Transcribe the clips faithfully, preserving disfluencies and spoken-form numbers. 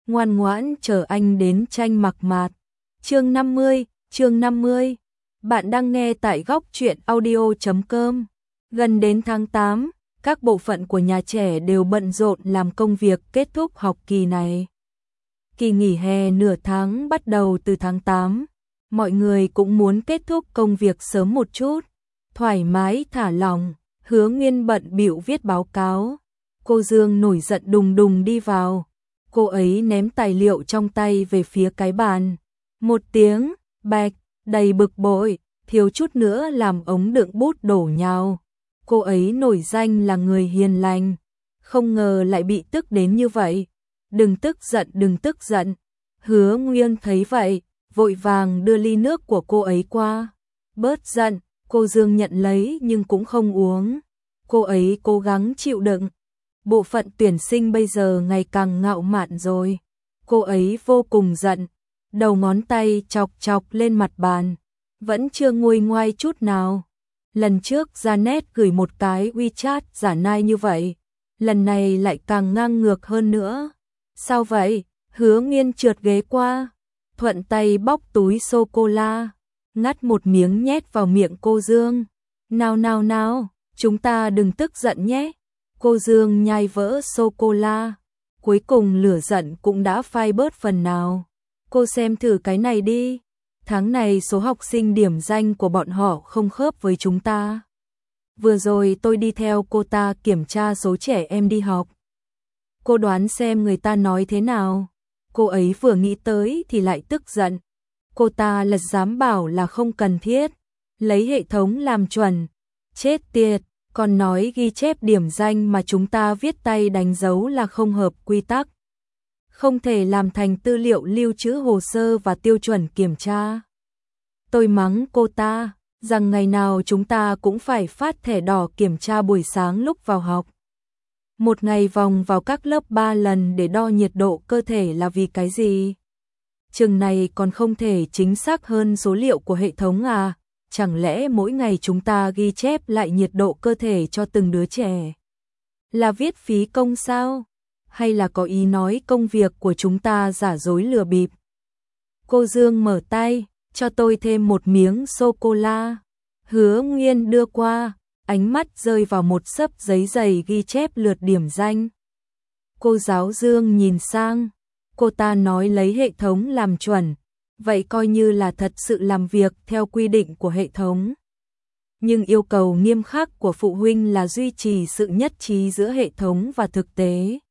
ngoan ngoãn chờ anh đến tranh mặc mạt. Chương năm mươi, chương năm mươi. Bạn đang nghe tại góc truyện audio chấm com. Gần đến tháng tám, các bộ phận của nhà trẻ đều bận rộn làm công việc kết thúc học kỳ này. Kỳ nghỉ hè nửa tháng bắt đầu từ tháng tám, mọi người cũng muốn kết thúc công việc sớm một chút, thoải mái thả lỏng. Hứa Nguyên bận bịu viết báo cáo. Cô Dương nổi giận đùng đùng đi vào. Cô ấy ném tài liệu trong tay về phía cái bàn. Một tiếng, bạch, đầy bực bội, thiếu chút nữa làm ống đựng bút đổ nhào. Cô ấy nổi danh là người hiền lành, không ngờ lại bị tức đến như vậy. Đừng tức giận, đừng tức giận. Hứa Nguyên thấy vậy, vội vàng đưa ly nước của cô ấy qua. Bớt giận, cô Dương nhận lấy nhưng cũng không uống. Cô ấy cố gắng chịu đựng. Bộ phận tuyển sinh bây giờ ngày càng ngạo mạn rồi. Cô ấy vô cùng giận, đầu ngón tay chọc chọc lên mặt bàn, vẫn chưa nguôi ngoai chút nào. Lần trước Janet gửi một cái WeChat giả nai như vậy, lần này lại càng ngang ngược hơn nữa. Sao vậy? Hứa Nguyên trượt ghế qua, thuận tay bóc túi sô-cô-la, ngắt một miếng nhét vào miệng cô Dương. Nào nào nào, chúng ta đừng tức giận nhé. Cô Dương nhai vỡ sô-cô-la, cuối cùng lửa giận cũng đã phai bớt phần nào. Cô xem thử cái này đi, tháng này số học sinh điểm danh của bọn họ không khớp với chúng ta. Vừa rồi tôi đi theo cô ta kiểm tra số trẻ em đi học. Cô đoán xem người ta nói thế nào. Cô ấy vừa nghĩ tới thì lại tức giận. Cô ta lật dám bảo là không cần thiết, lấy hệ thống làm chuẩn. Chết tiệt, còn nói ghi chép điểm danh mà chúng ta viết tay đánh dấu là không hợp quy tắc, không thể làm thành tư liệu lưu trữ hồ sơ và tiêu chuẩn kiểm tra. Tôi mắng cô ta rằng ngày nào chúng ta cũng phải phát thẻ đỏ kiểm tra buổi sáng lúc vào học. Một ngày vòng vào các lớp ba lần để đo nhiệt độ cơ thể là vì cái gì? Chừng này còn không thể chính xác hơn số liệu của hệ thống à? Chẳng lẽ mỗi ngày chúng ta ghi chép lại nhiệt độ cơ thể cho từng đứa trẻ là viết phí công sao? Hay là có ý nói công việc của chúng ta giả dối lừa bịp? Cô Dương mở tay, cho tôi thêm một miếng sô-cô-la. Hứa Nguyên đưa qua, ánh mắt rơi vào một xấp giấy dày ghi chép lượt điểm danh. Cô giáo Dương nhìn sang, cô ta nói lấy hệ thống làm chuẩn. Vậy coi như là thật sự làm việc theo quy định của hệ thống. Nhưng yêu cầu nghiêm khắc của phụ huynh là duy trì sự nhất trí giữa hệ thống và thực tế.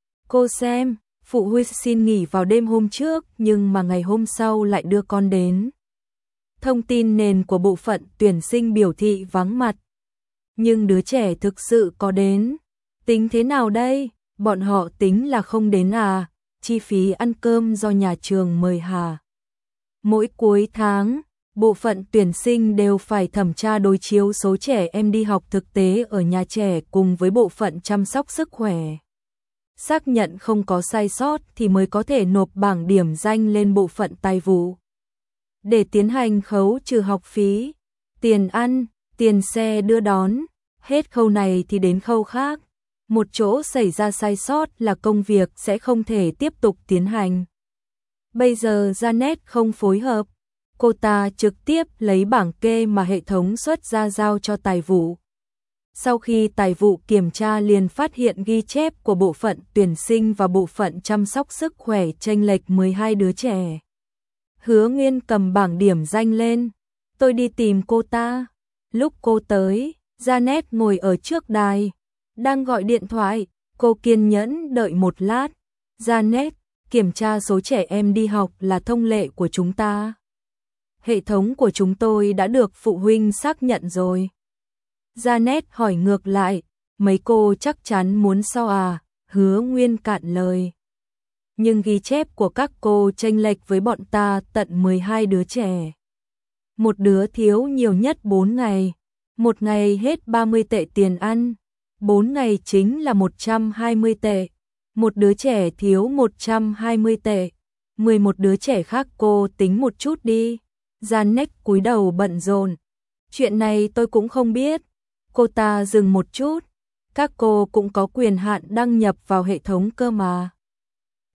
Cô xem, phụ huynh xin nghỉ vào đêm hôm trước nhưng mà ngày hôm sau lại đưa con đến. Thông tin nền của bộ phận tuyển sinh biểu thị vắng mặt. Nhưng đứa trẻ thực sự có đến. Tính thế nào đây? Bọn họ tính là không đến à? Chi phí ăn cơm do nhà trường mời hả? Mỗi cuối tháng, bộ phận tuyển sinh đều phải thẩm tra đối chiếu số trẻ em đi học thực tế ở nhà trẻ cùng với bộ phận chăm sóc sức khỏe. Xác nhận không có sai sót thì mới có thể nộp bảng điểm danh lên bộ phận tài vụ. Để tiến hành khấu trừ học phí, tiền ăn, tiền xe đưa đón, hết khâu này thì đến khâu khác. Một chỗ xảy ra sai sót là công việc sẽ không thể tiếp tục tiến hành. Bây giờ Janet không phối hợp, cô ta trực tiếp lấy bảng kê mà hệ thống xuất ra giao cho tài vụ. Sau khi tài vụ kiểm tra liền phát hiện ghi chép của bộ phận tuyển sinh và bộ phận chăm sóc sức khỏe chênh lệch mười hai đứa trẻ. Hứa Nguyên cầm bảng điểm danh lên, tôi đi tìm cô ta. Lúc cô tới, Janet ngồi ở trước đài, đang gọi điện thoại, cô kiên nhẫn đợi một lát. Janet, kiểm tra số trẻ em đi học là thông lệ của chúng ta. Hệ thống của chúng tôi đã được phụ huynh xác nhận rồi. Janet hỏi ngược lại, mấy cô chắc chắn muốn so à? Hứa Nguyên cạn lời. Nhưng ghi chép của các cô chênh lệch với bọn ta tận mười hai đứa trẻ. Một đứa thiếu nhiều nhất bốn ngày. Một ngày hết ba mươi tệ tiền ăn. bốn ngày chính là một trăm hai mươi tệ. Một đứa trẻ thiếu một trăm hai mươi tệ. mười một đứa trẻ khác cô tính một chút đi. Janet cúi đầu bận rộn. Chuyện này tôi cũng không biết. Cô ta dừng một chút. Các cô cũng có quyền hạn đăng nhập vào hệ thống cơ mà.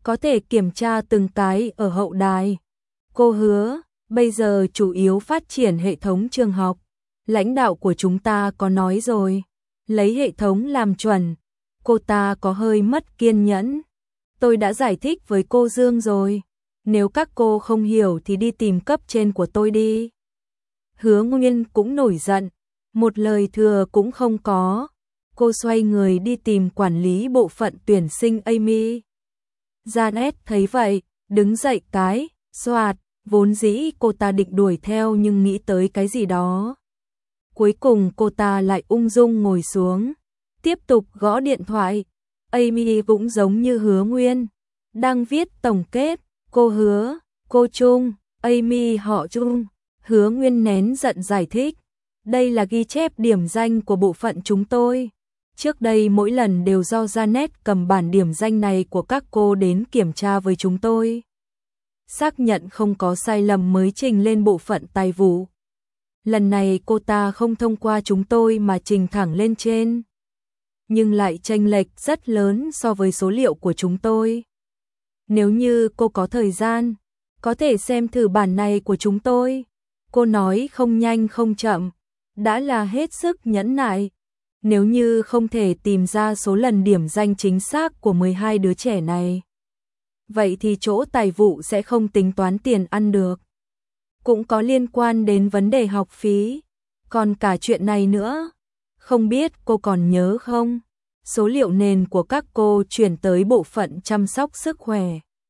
có thể kiểm tra từng cái ở hậu đài. Cô hứa, bây giờ chủ yếu phát triển hệ thống trường học. Lãnh đạo của chúng ta có nói rồi, lấy hệ thống làm chuẩn. Cô ta có hơi mất kiên nhẫn. Tôi đã giải thích với cô Dương rồi. Nếu các cô không hiểu thì đi tìm cấp trên của tôi đi. Hứa Nguyên cũng nổi giận, một lời thừa cũng không có. Cô xoay người đi tìm quản lý bộ phận tuyển sinh Amy. Janet thấy vậy, đứng dậy cái, xoạt, vốn dĩ cô ta định đuổi theo nhưng nghĩ tới cái gì đó. Cuối cùng cô ta lại ung dung ngồi xuống, tiếp tục gõ điện thoại. Amy cũng giống như Hứa Nguyên, đang viết tổng kết. Cô Hứa, cô Trung, Amy họ Trung. Hứa Nguyên nén giận giải thích. Đây là ghi chép điểm danh của bộ phận chúng tôi. Trước đây mỗi lần đều do Janet cầm bản điểm danh này của các cô đến kiểm tra với chúng tôi. Xác nhận không có sai lầm mới trình lên bộ phận tài vụ. Lần này cô ta không thông qua chúng tôi mà trình thẳng lên trên. Nhưng lại chênh lệch rất lớn so với số liệu của chúng tôi. Nếu như cô có thời gian, có thể xem thử bản này của chúng tôi. Cô nói không nhanh không chậm, đã là hết sức nhẫn nại. Nếu như không thể tìm ra số lần điểm danh chính xác của mười hai đứa trẻ này, vậy thì chỗ tài vụ sẽ không tính toán tiền ăn được. Cũng có liên quan đến vấn đề học phí. Còn cả chuyện này nữa, không biết cô còn nhớ không? Số liệu nền của các cô chuyển tới bộ phận chăm sóc sức khỏe.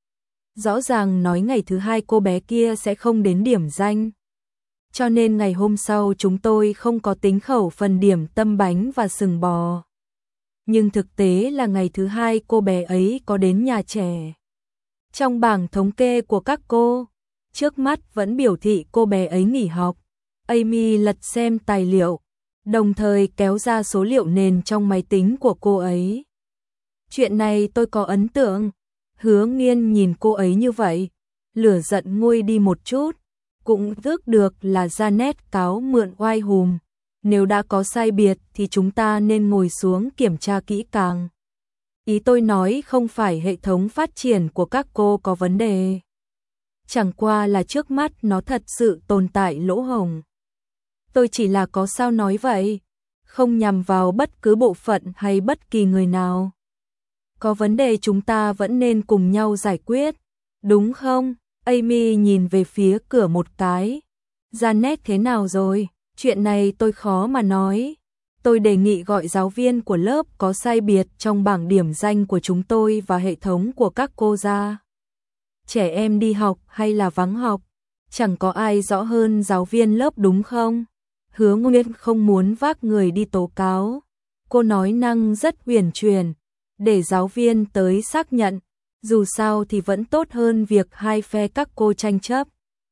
Rõ ràng nói ngày thứ hai cô bé kia sẽ không đến điểm danh. Cho nên ngày hôm sau chúng tôi không có tính khẩu phần điểm tâm bánh và sừng bò. Nhưng thực tế là ngày thứ hai cô bé ấy có đến nhà trẻ. Trong bảng thống kê của các cô, trước mắt vẫn biểu thị cô bé ấy nghỉ học. Amy lật xem tài liệu, đồng thời kéo ra số liệu nền trong máy tính của cô ấy. Chuyện này tôi có ấn tượng. Hứa Nghiên nhìn cô ấy như vậy, lửa giận nguôi đi một chút. Cũng ước được là Janet cáo mượn oai hùm. Nếu đã có sai biệt thì chúng ta nên ngồi xuống kiểm tra kỹ càng. Ý tôi nói không phải hệ thống phát triển của các cô có vấn đề. Chẳng qua là trước mắt nó thật sự tồn tại lỗ hổng. Tôi chỉ là có sao nói vậy, không nhằm vào bất cứ bộ phận hay bất kỳ người nào. Có vấn đề chúng ta vẫn nên cùng nhau giải quyết, đúng không? Amy nhìn về phía cửa một cái. Janet thế nào rồi? Chuyện này tôi khó mà nói. Tôi đề nghị gọi giáo viên của lớp có sai biệt trong bảng điểm danh của chúng tôi và hệ thống của các cô ra. Trẻ em đi học hay là vắng học? Chẳng có ai rõ hơn giáo viên lớp đúng không? Hứa Nguyên không muốn vác người đi tố cáo. Cô nói năng rất huyền chuyển, để giáo viên tới xác nhận. Dù sao thì vẫn tốt hơn việc hai phe các cô tranh chấp.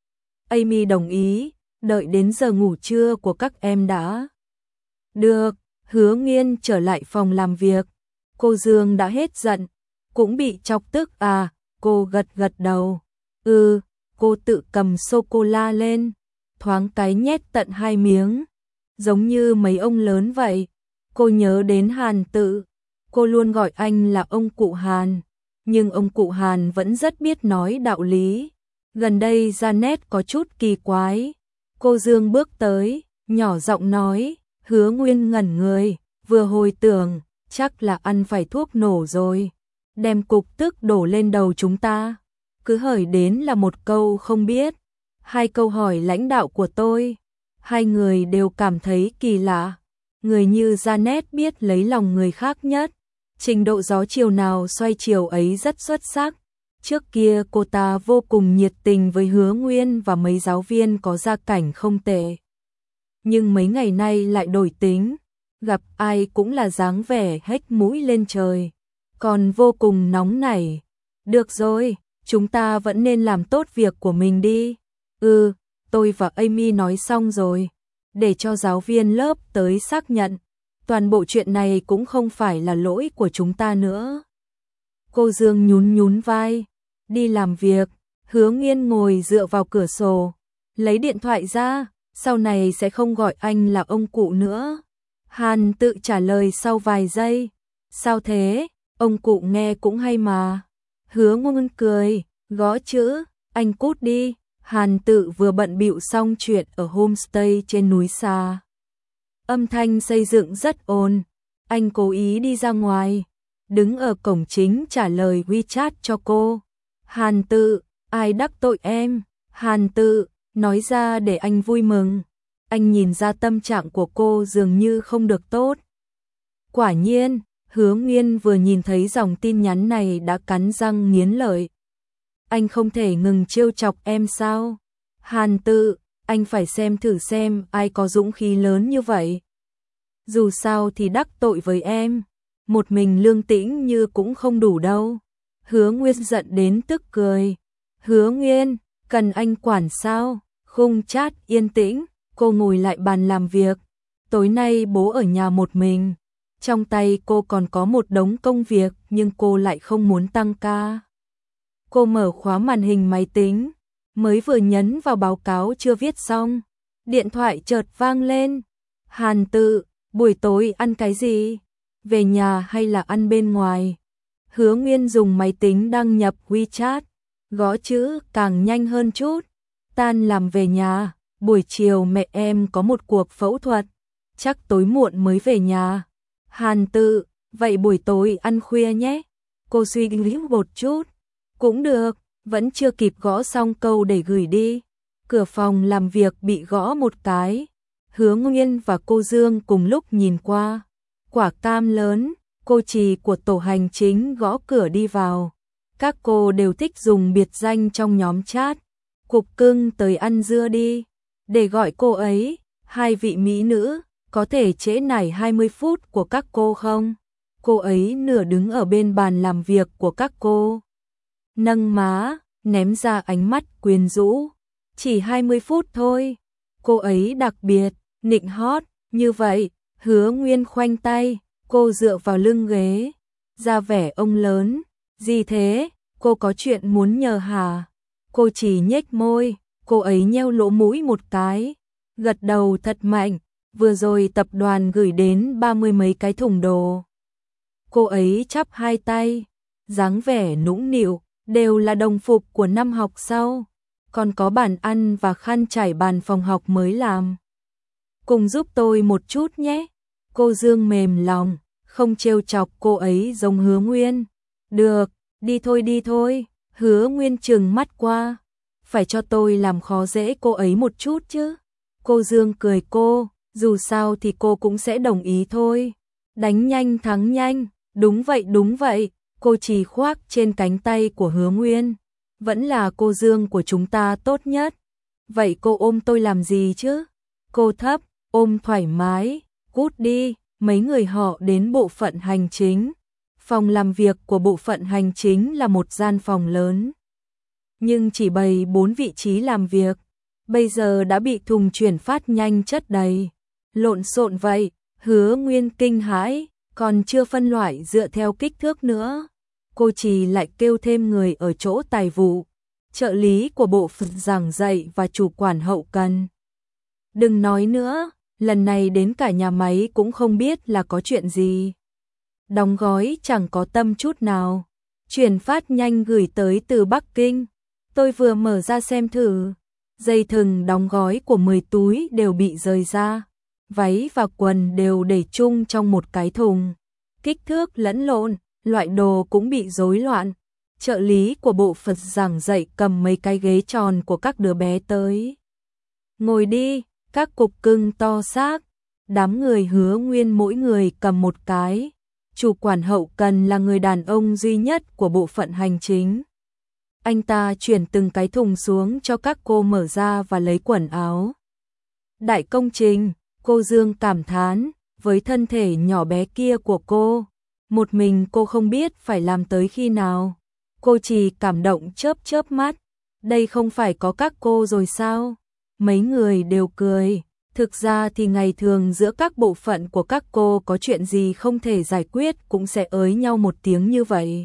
Amy đồng ý, đợi đến giờ ngủ trưa của các em đã. Được, Hứa Nghiên trở lại phòng làm việc. Cô Dương đã hết giận, cũng bị chọc tức à, cô gật gật đầu. Ừ, cô tự cầm sô-cô-la lên, thoáng cái nhét tận hai miếng, giống như mấy ông lớn vậy. Cô nhớ đến Hàn Tự, cô luôn gọi anh là ông cụ Hàn. Nhưng ông cụ Hàn vẫn rất biết nói đạo lý. Gần đây Janet có chút kỳ quái. Cô Dương bước tới, nhỏ giọng nói. Hứa Nguyên ngẩn người, vừa hồi tưởng, chắc là ăn phải thuốc nổ rồi. Đem cục tức đổ lên đầu chúng ta. Cứ hởi đến là một câu không biết. Hai câu hỏi lãnh đạo của tôi. Hai người đều cảm thấy kỳ lạ. Người như Janet biết lấy lòng người khác nhất. Trình độ gió chiều nào xoay chiều ấy rất xuất sắc. Trước kia cô ta vô cùng nhiệt tình với Hứa Nguyên và mấy giáo viên có gia cảnh không tệ. Nhưng mấy ngày nay lại đổi tính, gặp ai cũng là dáng vẻ hếch mũi lên trời, còn vô cùng nóng nảy. Được rồi, chúng ta vẫn nên làm tốt việc của mình đi. Ừ, tôi và Amy nói xong rồi, để cho giáo viên lớp tới xác nhận. Toàn bộ chuyện này cũng không phải là lỗi của chúng ta nữa. Cô Dương nhún nhún vai, đi làm việc. Hứa Nghiên ngồi dựa vào cửa sổ, lấy điện thoại ra, sau này sẽ không gọi anh là ông cụ nữa. Hàn Tự trả lời sau vài giây, sao thế, ông cụ nghe cũng hay mà. Hứa Nguyên cười, gõ chữ, anh cút đi. Hàn Tự vừa bận bịu xong chuyện ở homestay trên núi xa. Âm thanh xây dựng rất ồn, anh cố ý đi ra ngoài, đứng ở cổng chính trả lời WeChat cho cô. Hàn Tự, ai đắc tội em? Hàn Tự, nói ra để anh vui mừng. Anh nhìn ra tâm trạng của cô dường như không được tốt. Quả nhiên, Hứa Nguyên vừa nhìn thấy dòng tin nhắn này đã cắn răng nghiến lợi. Anh không thể ngừng trêu chọc em sao? Hàn Tự, anh phải xem thử xem ai có dũng khí lớn như vậy. Dù sao thì đắc tội với em, một mình Lương Tĩnh Như cũng không đủ đâu. Hứa Nguyên giận đến tức cười. Hứa Nguyên, cần anh quản sao? Khung chat yên tĩnh, cô ngồi lại bàn làm việc. Tối nay bố ở nhà một mình. Trong tay cô còn có một đống công việc nhưng cô lại không muốn tăng ca. Cô mở khóa màn hình máy tính, mới vừa nhấn vào báo cáo chưa viết xong. Điện thoại chợt vang lên. Hàn Tự, buổi tối ăn cái gì? Về nhà hay là ăn bên ngoài? Hứa Nguyên dùng máy tính đăng nhập WeChat, gõ chữ càng nhanh hơn chút. Tan làm về nhà, buổi chiều mẹ em có một cuộc phẫu thuật, chắc tối muộn mới về nhà. Hàn Tự, vậy buổi tối ăn khuya nhé. Cô suy nghĩ một chút. Cũng được, vẫn chưa kịp gõ xong câu để gửi đi. Cửa phòng làm việc bị gõ một cái. Hứa Nguyên và cô Dương cùng lúc nhìn qua. Quả cam lớn, cô Trì của tổ hành chính gõ cửa đi vào. Các cô đều thích dùng biệt danh trong nhóm chat. Cục cưng tới ăn dưa đi. Để gọi cô ấy, hai vị mỹ nữ, có thể trễ nải hai mươi phút của các cô không? Cô ấy nửa đứng ở bên bàn làm việc của các cô. Nâng má, ném ra ánh mắt quyến rũ. Chỉ hai mươi phút thôi. Cô ấy đặc biệt, nịnh hót, như vậy. Hứa Nguyên khoanh tay, cô dựa vào lưng ghế. Ra vẻ ông lớn. Gì thế, cô có chuyện muốn nhờ hả? Cô chỉ nhếch môi, cô ấy nheo lỗ mũi một cái. Gật đầu thật mạnh, vừa rồi tập đoàn gửi đến ba mươi mấy cái thùng đồ. Cô ấy chắp hai tay, dáng vẻ nũng nịu. Đều là đồng phục của năm học sau, còn có bàn ăn và khăn trải bàn phòng học mới làm. Cùng giúp tôi một chút nhé. Cô Dương mềm lòng, không trêu chọc cô ấy giống Hứa Nguyên. Được, đi thôi đi thôi. Hứa Nguyên trừng mắt qua. Phải cho tôi làm khó dễ cô ấy một chút chứ. Cô Dương cười cô, dù sao thì cô cũng sẽ đồng ý thôi. Đánh nhanh thắng nhanh, đúng vậy đúng vậy. Cô Trì khoác trên cánh tay của Hứa Nguyên. Vẫn là cô Dương của chúng ta tốt nhất. Vậy cô ôm tôi làm gì chứ? Cô thấp, ôm thoải mái, cút đi. Mấy người họ đến bộ phận hành chính. Phòng làm việc của bộ phận hành chính là một gian phòng lớn. Nhưng chỉ bày bốn vị trí làm việc. Bây giờ đã bị thùng chuyển phát nhanh chất đầy. Lộn xộn vậy, Hứa Nguyên kinh hãi, còn chưa phân loại dựa theo kích thước nữa. Cô Trì lại kêu thêm người ở chỗ tài vụ, trợ lý của bộ phận giảng dạy và chủ quản hậu cần. Đừng nói nữa, lần này đến cả nhà máy cũng không biết là có chuyện gì. Đóng gói chẳng có tâm chút nào. Chuyển phát nhanh gửi tới từ Bắc Kinh. Tôi vừa mở ra xem thử. Dây thừng đóng gói của mười túi đều bị rời ra. Váy và quần đều để chung trong một cái thùng. Kích thước lẫn lộn, loại đồ cũng bị rối loạn. Trợ lý của bộ phận giảng dạy cầm mấy cái ghế tròn của các đứa bé tới. Ngồi đi, các cục cưng to xác. Đám người Hứa Nguyên mỗi người cầm một cái. Chủ quản hậu cần là người đàn ông duy nhất của bộ phận hành chính. Anh ta chuyển từng cái thùng xuống cho các cô mở ra và lấy quần áo. Đại công trình, cô Dương cảm thán, với thân thể nhỏ bé kia của cô. Một mình cô không biết phải làm tới khi nào. Cô chỉ cảm động chớp chớp mắt. Đây không phải có các cô rồi sao? Mấy người đều cười. Thực ra thì ngày thường giữa các bộ phận của các cô có chuyện gì không thể giải quyết cũng sẽ ới nhau một tiếng như vậy.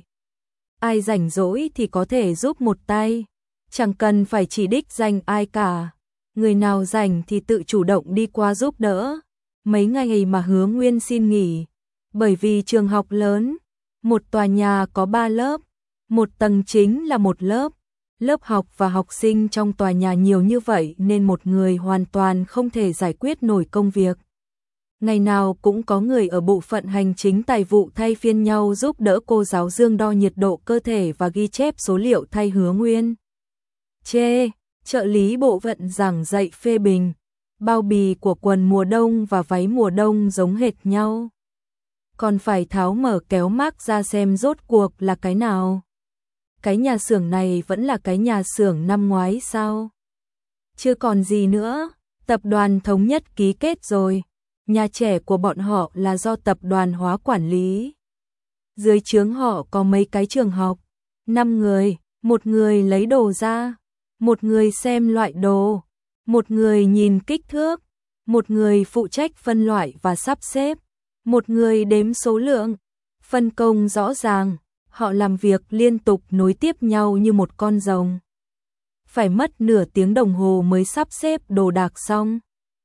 Ai rảnh rỗi thì có thể giúp một tay. Chẳng cần phải chỉ đích danh ai cả. Người nào rảnh thì tự chủ động đi qua giúp đỡ. Mấy ngày mà Hứa Nguyên xin nghỉ. Bởi vì trường học lớn, một tòa nhà có ba lớp, Một tầng chính là một lớp. Lớp học và học sinh trong tòa nhà nhiều như vậy nên một người hoàn toàn không thể giải quyết nổi công việc. Ngày nào cũng có người ở bộ phận hành chính tài vụ thay phiên nhau giúp đỡ cô giáo Dương đo nhiệt độ cơ thể và ghi chép số liệu thay Hứa Nguyên. Chê, trợ lý bộ phận giảng dạy phê bình. Bao bì của quần mùa đông và váy mùa đông giống hệt nhau. Còn phải tháo mở kéo mác ra xem rốt cuộc là cái nào. Cái nhà xưởng này vẫn là cái nhà xưởng năm ngoái sao? Chưa còn gì nữa, tập đoàn Thống Nhất ký kết rồi. Nhà trẻ của bọn họ là do tập đoàn Hóa quản lý. Dưới trướng họ có mấy cái trường học, năm người, một người lấy đồ ra, một người xem loại đồ, một người nhìn kích thước, một người phụ trách phân loại và sắp xếp, một người đếm số lượng, phân công rõ ràng, họ làm việc liên tục nối tiếp nhau như một con rồng. Phải mất nửa tiếng đồng hồ mới sắp xếp đồ đạc xong.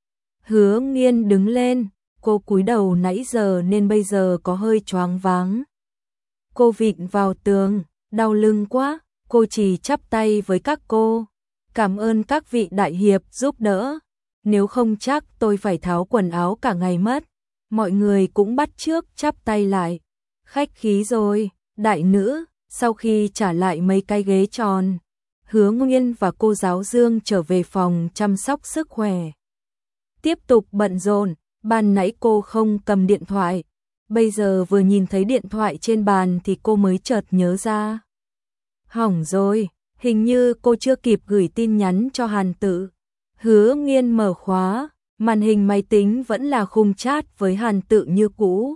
Hứa Nghiên đứng lên, cô cúi đầu nãy giờ nên bây giờ có hơi choáng váng. Cô vịn vào tường, đau lưng quá, cô chỉ chắp tay với các cô. Cảm ơn các vị đại hiệp giúp đỡ, nếu không chắc tôi phải tháo quần áo cả ngày mất. Mọi người cũng bắt chước chắp tay lại. Khách khí rồi, đại nữ, sau khi trả lại mấy cái ghế tròn, Hứa Nguyên và cô giáo Dương trở về phòng chăm sóc sức khỏe. Tiếp tục bận rộn, ban nãy cô không cầm điện thoại, bây giờ vừa nhìn thấy điện thoại trên bàn thì cô mới chợt nhớ ra. Hỏng rồi, hình như cô chưa kịp gửi tin nhắn cho Hàn Tự. Hứa Nghiên mở khóa, màn hình máy tính vẫn là khung chat với Hàn Tự như cũ.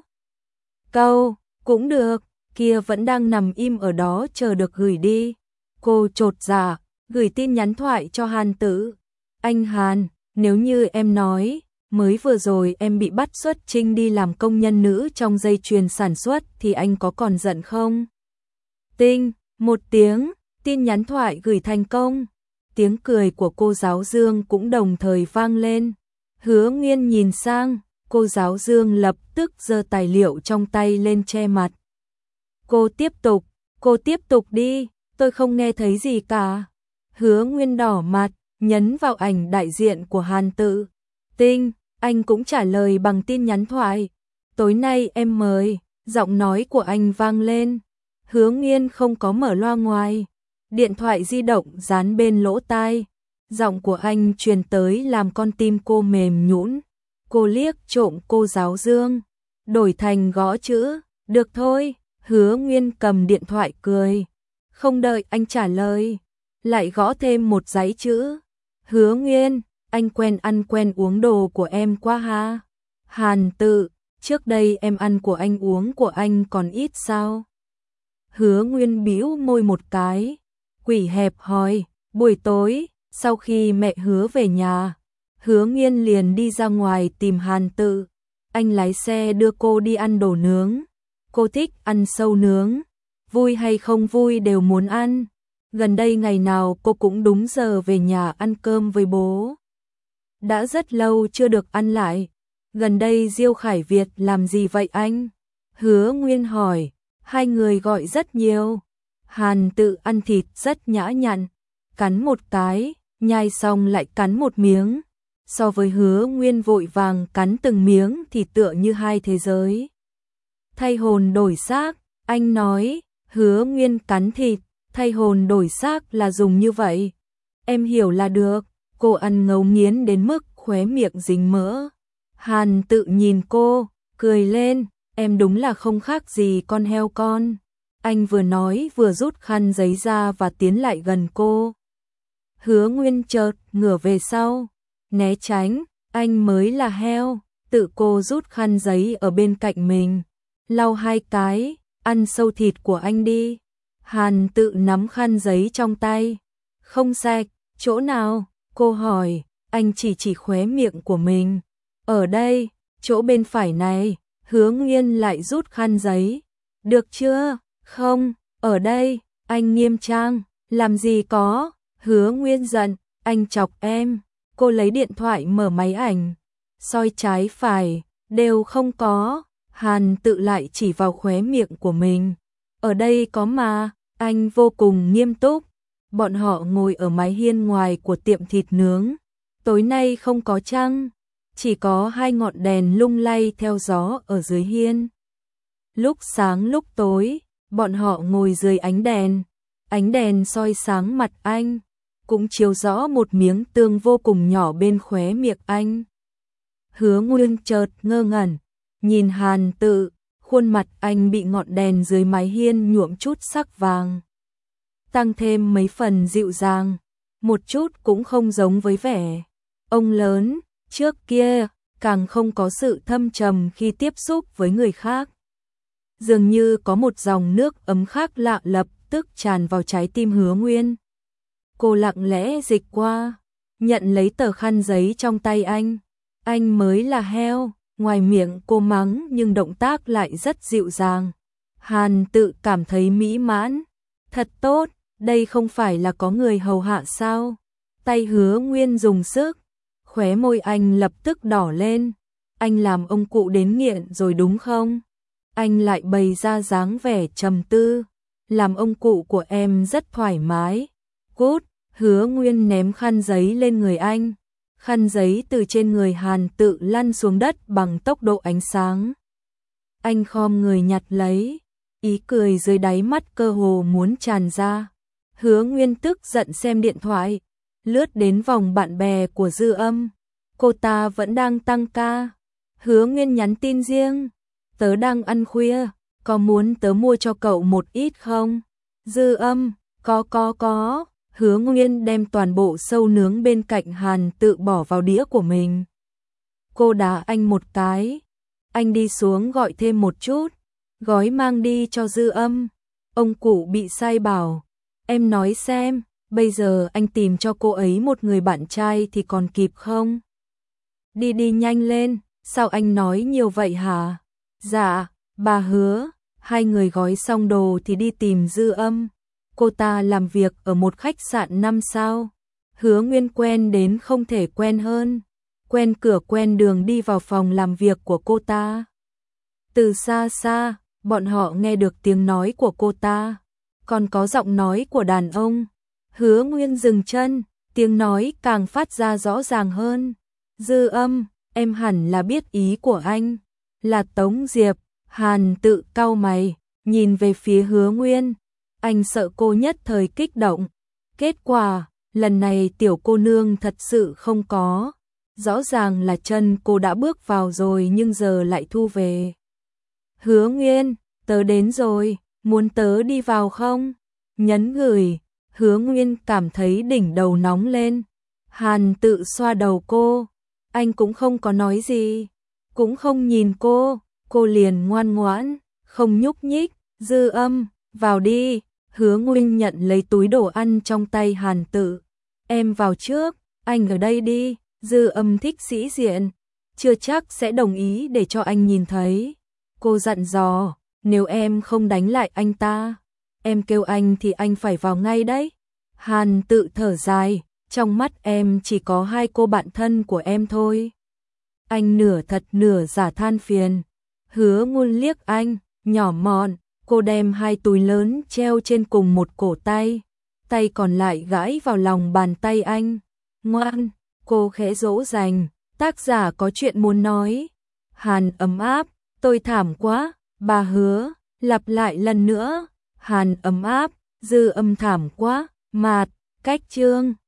Câu, cũng được, kia vẫn đang nằm im ở đó chờ được gửi đi. Cô chột dạ, gửi tin nhắn thoại cho Hàn Tự. Anh Hàn, nếu như em nói, mới vừa rồi em bị bắt xuất trinh đi làm công nhân nữ trong dây chuyền sản xuất thì anh có còn giận không? Tinh, một tiếng, tin nhắn thoại gửi thành công. Tiếng cười của cô giáo Dương cũng đồng thời vang lên. Hứa Nghiên nhìn sang, cô giáo Dương lập tức giơ tài liệu trong tay lên che mặt. Cô tiếp tục, cô tiếp tục đi, tôi không nghe thấy gì cả. Hứa Nguyên đỏ mặt, nhấn vào ảnh đại diện của Hàn Tự. Tinh, anh cũng trả lời bằng tin nhắn thoại. Tối nay em mời, giọng nói của anh vang lên. Hứa Nghiên không có mở loa ngoài. Điện thoại di động dán bên lỗ tai. Giọng của anh truyền tới làm con tim cô mềm nhũn. Cô liếc trộm cô giáo Dương, đổi thành gõ chữ. Được thôi, Hứa Nguyên cầm điện thoại cười. Không đợi anh trả lời, lại gõ thêm một dãy chữ. Hứa Nguyên, anh quen ăn quen uống đồ của em quá ha. Hàn Tự, trước đây em ăn của anh uống của anh còn ít sao? Hứa Nguyên bĩu môi một cái, quỷ hẹp hòi. Buổi tối, sau khi mẹ Hứa về nhà, Hứa Nghiên liền đi ra ngoài tìm Hàn Tự. Anh lái xe đưa cô đi ăn đồ nướng. Cô thích ăn sâu nướng, vui hay không vui đều muốn ăn. Gần đây ngày nào cô cũng đúng giờ về nhà ăn cơm với bố. Đã rất lâu chưa được ăn lại. Gần đây Diêu Khải Việt làm gì vậy anh? Hứa Nguyên hỏi. Hai người gọi rất nhiều. Hàn Tự ăn thịt rất nhã nhặn, cắn một cái, nhai xong lại cắn một miếng. So với Hứa Nguyên vội vàng cắn từng miếng thì tựa như hai thế giới. Thay hồn đổi xác, anh nói. Hứa Nguyên cắn thịt, thay hồn đổi xác là dùng như vậy. Em hiểu là được. Cô ăn ngấu nghiến đến mức khóe miệng dính mỡ. Hàn Tự nhìn cô, cười lên. Em đúng là không khác gì con heo con. Anh vừa nói vừa rút khăn giấy ra và tiến lại gần cô. Hứa Nguyên chợt ngửa về sau, né tránh. Anh mới là heo. Tự cô rút khăn giấy ở bên cạnh mình, lau hai cái. Ăn sâu thịt của anh đi. Hàn Tự nắm khăn giấy trong tay. Không sạch, chỗ nào? Cô hỏi. Anh chỉ chỉ khóe miệng của mình. Ở đây, chỗ bên phải này. Hứa Nguyên lại rút khăn giấy. Được chưa? Không, ở đây. Anh nghiêm trang. Làm gì có? Hứa Nguyên giận. Anh chọc em. Cô lấy điện thoại mở máy ảnh. Soi trái phải, đều không có. Hàn Tự lại chỉ vào khóe miệng của mình. Ở đây có mà. Anh vô cùng nghiêm túc. Bọn họ ngồi ở mái hiên ngoài của tiệm thịt nướng. Tối nay không có trăng, chỉ có hai ngọn đèn lung lay theo gió ở dưới hiên. Lúc sáng lúc tối, bọn họ ngồi dưới ánh đèn. Ánh đèn soi sáng mặt anh, cũng chiếu rõ một miếng tương vô cùng nhỏ bên khóe miệng anh. Hứa Nguyên chợt ngơ ngẩn, nhìn Hàn Tự, khuôn mặt anh bị ngọn đèn dưới mái hiên nhuộm chút sắc vàng, tăng thêm mấy phần dịu dàng, một chút cũng không giống với vẻ ông lớn trước kia, càng không có sự thâm trầm khi tiếp xúc với người khác. Dường như có một dòng nước ấm khác lạ lập tức tràn vào trái tim Hứa Nguyên. Cô lặng lẽ dịch qua, nhận lấy tờ khăn giấy trong tay anh. Anh mới là heo, ngoài miệng cô mắng nhưng động tác lại rất dịu dàng. Hàn Tự cảm thấy mỹ mãn. Thật tốt, đây không phải là có người hầu hạ sao? Tay Hứa Nguyên dùng sức, khóe môi anh lập tức đỏ lên. Anh làm ông cụ đến nghiện rồi đúng không? Anh lại bày ra dáng vẻ trầm tư. Làm ông cụ của em rất thoải mái. Cút, Hứa Nguyên ném khăn giấy lên người anh. Khăn giấy từ trên người Hàn Tự lăn xuống đất bằng tốc độ ánh sáng. Anh khom người nhặt lấy, ý cười dưới đáy mắt cơ hồ muốn tràn ra. Hứa Nguyên tức giận xem điện thoại, lướt đến vòng bạn bè của Dư Âm. Cô ta vẫn đang tăng ca. Hứa Nguyên nhắn tin riêng, tớ đang ăn khuya, có muốn tớ mua cho cậu một ít không? Dư Âm, có có có. Hứa Nguyên đem toàn bộ sâu nướng bên cạnh Hàn Tự bỏ vào đĩa của mình. Cô đá anh một cái. Anh đi xuống gọi thêm một chút, gói mang đi cho Dư Âm. Ông cụ bị sai bảo, em nói xem, bây giờ anh tìm cho cô ấy một người bạn trai thì còn kịp không? Đi đi nhanh lên, sao anh nói nhiều vậy hả? Dạ, bà Hứa. Hai người gói xong đồ thì đi tìm Dư Âm. Cô ta làm việc ở một khách sạn năm sao. Hứa Nguyên quen đến không thể quen hơn. Quen cửa quen đường đi vào phòng làm việc của cô ta. Từ xa xa, bọn họ nghe được tiếng nói của cô ta. Còn có giọng nói của đàn ông. Hứa Nguyên dừng chân, tiếng nói càng phát ra rõ ràng hơn. Dư Âm, em hẳn là biết ý của anh. Là Tống Diệp. Hàn Tự cau mày, nhìn về phía Hứa Nguyên. Anh sợ cô nhất thời kích động. Kết quả, lần này tiểu cô nương thật sự không có. Rõ ràng là chân cô đã bước vào rồi nhưng giờ lại thu về. Hứa Nguyên, tớ đến rồi, muốn tớ đi vào không? Nhấn gửi, Hứa Nguyên cảm thấy đỉnh đầu nóng lên. Hàn Tự xoa đầu cô, anh cũng không có nói gì, cũng không nhìn cô, cô liền ngoan ngoãn, không nhúc nhích. Dư Âm, vào đi. Hứa Nguyên nhận lấy túi đồ ăn trong tay Hàn Tự. Em vào trước, anh ở đây đi. Dư Âm thích sĩ diện, chưa chắc sẽ đồng ý để cho anh nhìn thấy. Cô dặn dò, nếu em không đánh lại anh ta, em kêu anh thì anh phải vào ngay đấy. Hàn Tự thở dài, trong mắt em chỉ có hai cô bạn thân của em thôi. Anh nửa thật nửa giả than phiền. Hứa Nguyên liếc anh, nhỏ mọn. Cô đem hai túi lớn treo trên cùng một cổ tay, tay còn lại gãi vào lòng bàn tay anh. Ngoan, cô khẽ dỗ dành, tác giả có chuyện muốn nói. Hàn ấm áp, tôi thảm quá, bà Hứa, lặp lại lần nữa. Hàn ấm áp, Dư Âm thảm quá, mạt, cách chương.